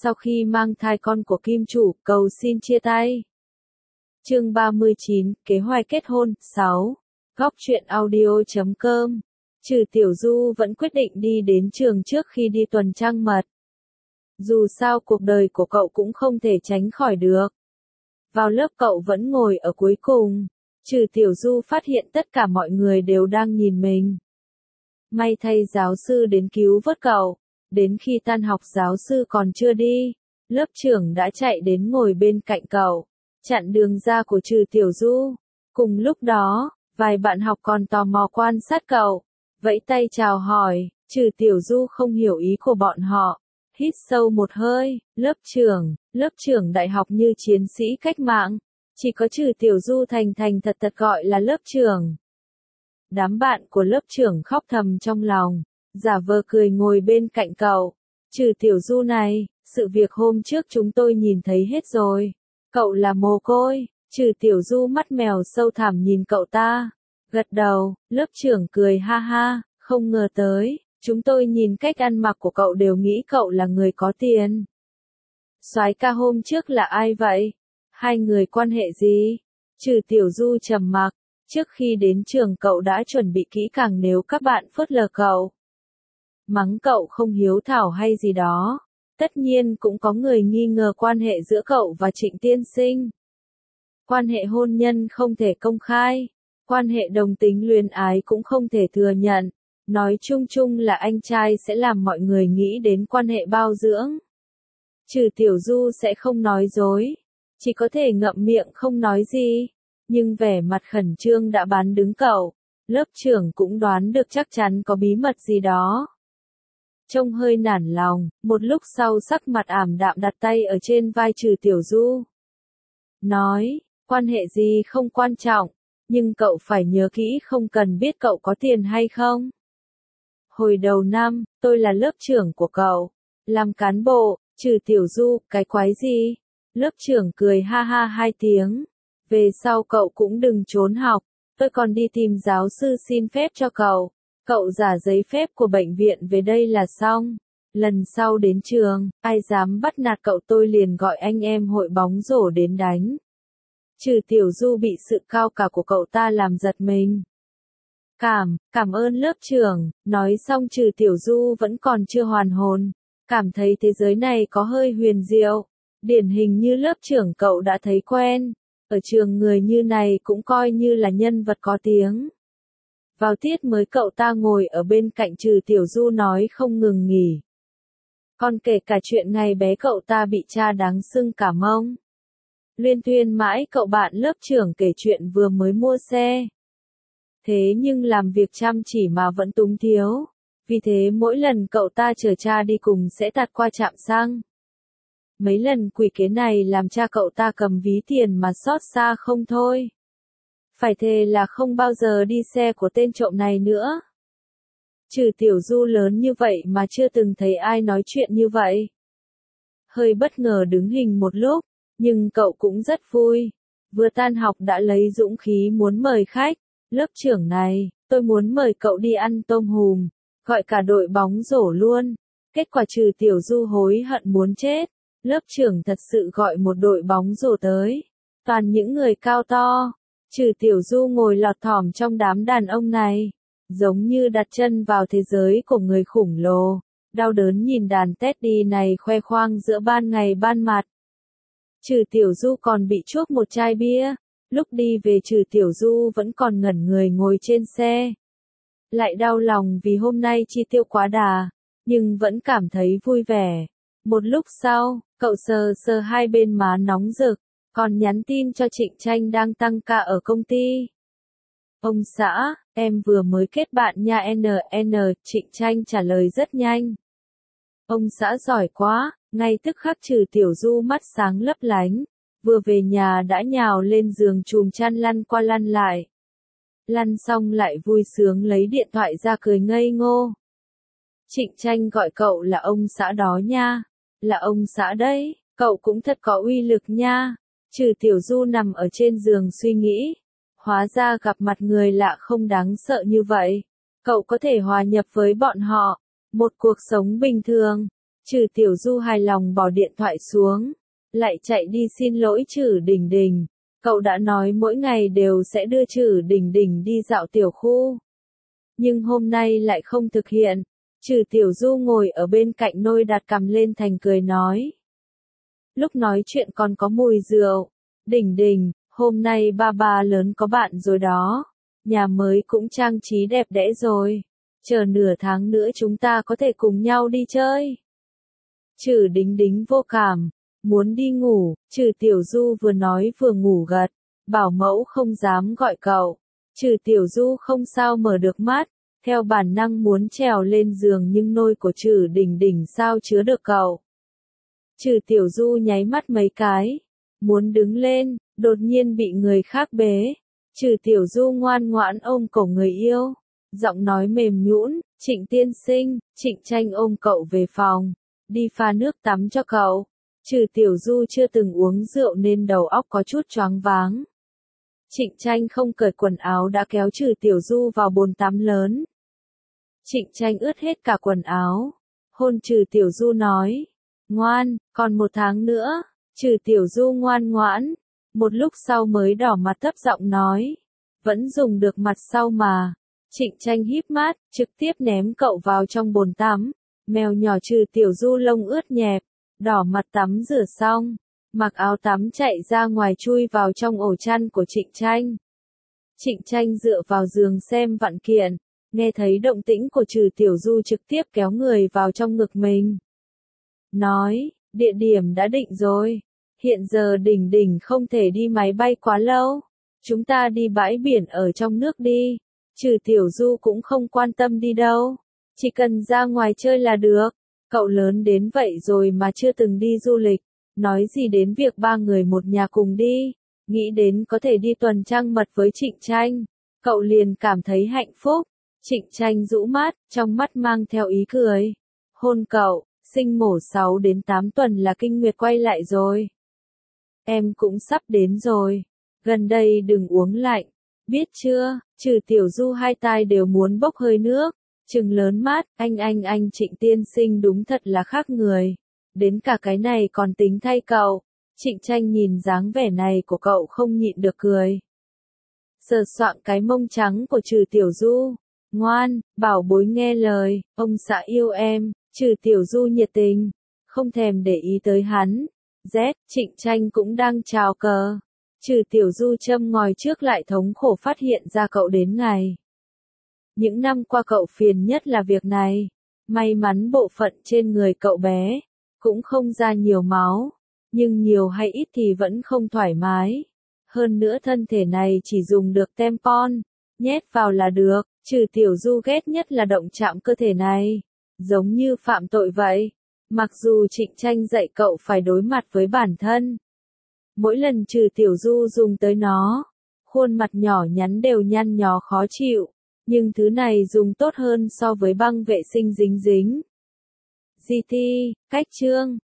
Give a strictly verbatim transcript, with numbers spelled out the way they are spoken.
sau khi mang thai con của kim chủ, cầu xin chia tay. Chương ba mươi chín, kế hoạch kết hôn, sáu. Góc truyện audio chấm com. Trừ Tiểu Du vẫn quyết định đi đến trường trước khi đi tuần trăng mật. Dù sao cuộc đời của cậu cũng không thể tránh khỏi được. Vào lớp cậu vẫn ngồi ở cuối cùng. Trừ Tiểu Du phát hiện tất cả mọi người đều đang nhìn mình. May thay giáo sư đến cứu vớt cậu. Đến khi tan học giáo sư còn chưa đi, lớp trưởng đã chạy đến ngồi bên cạnh cậu, chặn đường ra của Trừ Tiểu Du. Cùng lúc đó, vài bạn học còn tò mò quan sát cậu, vẫy tay chào hỏi. Trừ Tiểu Du không hiểu ý của bọn họ, hít sâu một hơi. Lớp trưởng, lớp trưởng đại học như chiến sĩ cách mạng, chỉ có Trừ Tiểu Du thành thành thật thật gọi là lớp trưởng. Đám bạn của lớp trưởng khóc thầm trong lòng, giả vờ cười ngồi bên cạnh cậu. Trừ Tiểu Du này, sự việc hôm trước chúng tôi nhìn thấy hết rồi. Cậu là mồ côi. Trừ Tiểu Du mắt mèo sâu thẳm nhìn cậu ta, gật đầu. Lớp trưởng cười ha ha, không ngờ tới, chúng tôi nhìn cách ăn mặc của cậu đều nghĩ cậu là người có tiền. Soái ca hôm trước là ai vậy? Hai người quan hệ gì? Trừ Tiểu Du trầm mặc. Trước khi đến trường cậu đã chuẩn bị kỹ càng nếu các bạn phớt lờ cậu, mắng cậu không hiếu thảo hay gì đó. Tất nhiên cũng có người nghi ngờ quan hệ giữa cậu và Trịnh tiên sinh. Quan hệ hôn nhân không thể công khai, quan hệ đồng tính luyến ái cũng không thể thừa nhận. Nói chung chung là anh trai sẽ làm mọi người nghĩ đến quan hệ bao dưỡng. Trừ Tiểu Du sẽ không nói dối, chỉ có thể ngậm miệng không nói gì. Nhưng vẻ mặt khẩn trương đã bán đứng cậu. Lớp trưởng cũng đoán được chắc chắn có bí mật gì đó. Trông hơi nản lòng, một lúc sau sắc mặt ảm đạm đặt tay ở trên vai Trừ Tiểu Du. Nói, quan hệ gì không quan trọng, nhưng cậu phải nhớ kỹ không cần biết cậu có tiền hay không. Hồi đầu năm, tôi là lớp trưởng của cậu. Làm cán bộ. Trừ Tiểu Du, cái quái gì? Lớp trưởng cười ha ha hai tiếng. Về sau cậu cũng đừng trốn học, tôi còn đi tìm giáo sư xin phép cho cậu. Cậu giả giấy phép của bệnh viện về đây là xong. Lần sau đến trường, ai dám bắt nạt cậu tôi liền gọi anh em hội bóng rổ đến đánh. Trừ Tiểu Du bị sự cao cả của cậu ta làm giật mình. Cảm, cảm ơn lớp trưởng. Nói xong Trừ Tiểu Du vẫn còn chưa hoàn hồn, cảm thấy thế giới này có hơi huyền diệu. Điển hình như lớp trưởng cậu đã thấy quen. Ở trường người như này cũng coi như là nhân vật có tiếng. Vào tiết mới cậu ta ngồi ở bên cạnh Trừ Tiểu Du nói không ngừng nghỉ. Còn kể cả chuyện ngày bé cậu ta bị cha đáng sưng cả mông. Liên tuyên mãi cậu bạn lớp trưởng kể chuyện vừa mới mua xe. Thế nhưng làm việc chăm chỉ mà vẫn túng thiếu. Vì thế mỗi lần cậu ta chở cha đi cùng sẽ tạt qua trạm xăng. Mấy lần quỷ kế này làm cha cậu ta cầm ví tiền mà xót xa không thôi. Phải thề là không bao giờ đi xe của tên trộm này nữa. Trừ Tiểu Du lớn như vậy mà chưa từng thấy ai nói chuyện như vậy. Hơi bất ngờ đứng hình một lúc, nhưng cậu cũng rất vui. Vừa tan học đã lấy dũng khí muốn mời khách. Lớp trưởng này, tôi muốn mời cậu đi ăn tôm hùm, gọi cả đội bóng rổ luôn. Kết quả Trừ Tiểu Du hối hận muốn chết. Lớp trưởng thật sự gọi một đội bóng rổ tới. Toàn những người cao to. Trừ Tiểu Du ngồi lọt thỏm trong đám đàn ông này. Giống như đặt chân vào thế giới của người khủng lồ. Đau đớn nhìn đàn Teddy này khoe khoang giữa ban ngày ban mặt. Trừ Tiểu Du còn bị chuốc một chai bia. Lúc đi về Trừ Tiểu Du vẫn còn ngẩn người ngồi trên xe. Lại đau lòng vì hôm nay chi tiêu quá đà. Nhưng vẫn cảm thấy vui vẻ. Một lúc sau, cậu sờ sờ hai bên má nóng rực, còn nhắn tin cho Trịnh Tranh đang tăng ca ở công ty. Ông xã, em vừa mới kết bạn nha en en, Trịnh Tranh trả lời rất nhanh. Ông xã giỏi quá, ngay tức khắc Trừ Tiểu Du mắt sáng lấp lánh, vừa về nhà đã nhào lên giường chùm chăn lăn qua lăn lại. Lăn xong lại vui sướng lấy điện thoại ra cười ngây ngô. Trịnh Tranh gọi cậu là ông xã đó nha. Là ông xã đấy, cậu cũng thật có uy lực nha. Trừ Tiểu Du nằm ở trên giường suy nghĩ. Hóa ra gặp mặt người lạ không đáng sợ như vậy. Cậu có thể hòa nhập với bọn họ. Một cuộc sống bình thường. Trừ Tiểu Du hài lòng bỏ điện thoại xuống, lại chạy đi xin lỗi Trừ Đình Đình. Cậu đã nói mỗi ngày đều sẽ đưa Trừ Đình Đình đi dạo tiểu khu. Nhưng hôm nay lại không thực hiện. Trừ Tiểu Du ngồi ở bên cạnh nôi đặt cằm lên thành cười nói. Lúc nói chuyện còn có mùi rượu. Đình Đình, hôm nay ba ba lớn có bạn rồi đó. Nhà mới cũng trang trí đẹp đẽ rồi. Chờ nửa tháng nữa chúng ta có thể cùng nhau đi chơi. Trừ Đính Đính vô cảm. Muốn đi ngủ, Trừ Tiểu Du vừa nói vừa ngủ gật. Bảo mẫu không dám gọi cậu. Trừ Tiểu Du không sao mở được mắt. Theo bản năng muốn trèo lên giường nhưng nôi của Trừ Đình Đình sao chứa được cậu. Trừ Tiểu Du nháy mắt mấy cái. Muốn đứng lên, đột nhiên bị người khác bế. Trừ Tiểu Du ngoan ngoãn ôm cổ người yêu. Giọng nói mềm nhũn, Trịnh tiên sinh, Trịnh Tranh ôm cậu về phòng. Đi pha nước tắm cho cậu. Trừ Tiểu Du chưa từng uống rượu nên đầu óc có chút choáng váng. Trịnh Tranh không cởi quần áo đã kéo Trừ Tiểu Du vào bồn tắm lớn. Trịnh Tranh ướt hết cả quần áo. Hôn Trừ Tiểu Du nói. Ngoan, còn một tháng nữa. Trừ Tiểu Du ngoan ngoãn. Một lúc sau mới đỏ mặt thấp giọng nói. Vẫn dùng được mặt sau mà. Trịnh Tranh híp mắt, trực tiếp ném cậu vào trong bồn tắm. Mèo nhỏ Trừ Tiểu Du lông ướt nhẹp. Đỏ mặt tắm rửa xong. Mặc áo tắm chạy ra ngoài chui vào trong ổ chăn của Trịnh Tranh. Trịnh Tranh dựa vào giường xem vạn kiện. Nghe thấy động tĩnh của Trừ Tiểu Du trực tiếp kéo người vào trong ngực mình. Nói, địa điểm đã định rồi. Hiện giờ Đình Đình không thể đi máy bay quá lâu. Chúng ta đi bãi biển ở trong nước đi. Trừ Tiểu Du cũng không quan tâm đi đâu. Chỉ cần ra ngoài chơi là được. Cậu lớn đến vậy rồi mà chưa từng đi du lịch. Nói gì đến việc ba người một nhà cùng đi. Nghĩ đến có thể đi tuần trăng mật với Trịnh Tranh. Cậu liền cảm thấy hạnh phúc. Trịnh Tranh rũ mắt, trong mắt mang theo ý cười. Hôn cậu, sinh mổ sáu đến tám tuần là kinh nguyệt quay lại rồi. Em cũng sắp đến rồi. Gần đây đừng uống lạnh. Biết chưa, Trừ Tiểu Du hai tai đều muốn bốc hơi nước. Trừng lớn mắt, anh anh anh Trịnh tiên sinh đúng thật là khác người. Đến cả cái này còn tính thay cậu. Trịnh Tranh nhìn dáng vẻ này của cậu không nhịn được cười. Sờ soạng cái mông trắng của Trừ Tiểu Du. Ngoan, bảo bối nghe lời, ông xã yêu em. Trừ Tiểu Du nhiệt tình, không thèm để ý tới hắn. Z, Trịnh Tranh cũng đang chào cờ. Trừ Tiểu Du châm ngòi trước lại thống khổ phát hiện ra cậu đến ngày. Những năm qua cậu phiền nhất là việc này. May mắn bộ phận trên người cậu bé cũng không ra nhiều máu, nhưng nhiều hay ít thì vẫn không thoải mái. Hơn nữa thân thể này chỉ dùng được tampon, nhét vào là được. Trừ Tiểu Du ghét nhất là động chạm cơ thể này, giống như phạm tội vậy. Mặc dù Trịnh Tranh dạy cậu phải đối mặt với bản thân. Mỗi lần Trừ Tiểu Du dùng tới nó, khuôn mặt nhỏ nhắn đều nhăn nhó khó chịu, nhưng thứ này dùng tốt hơn so với băng vệ sinh dính dính. giê tê, cách chương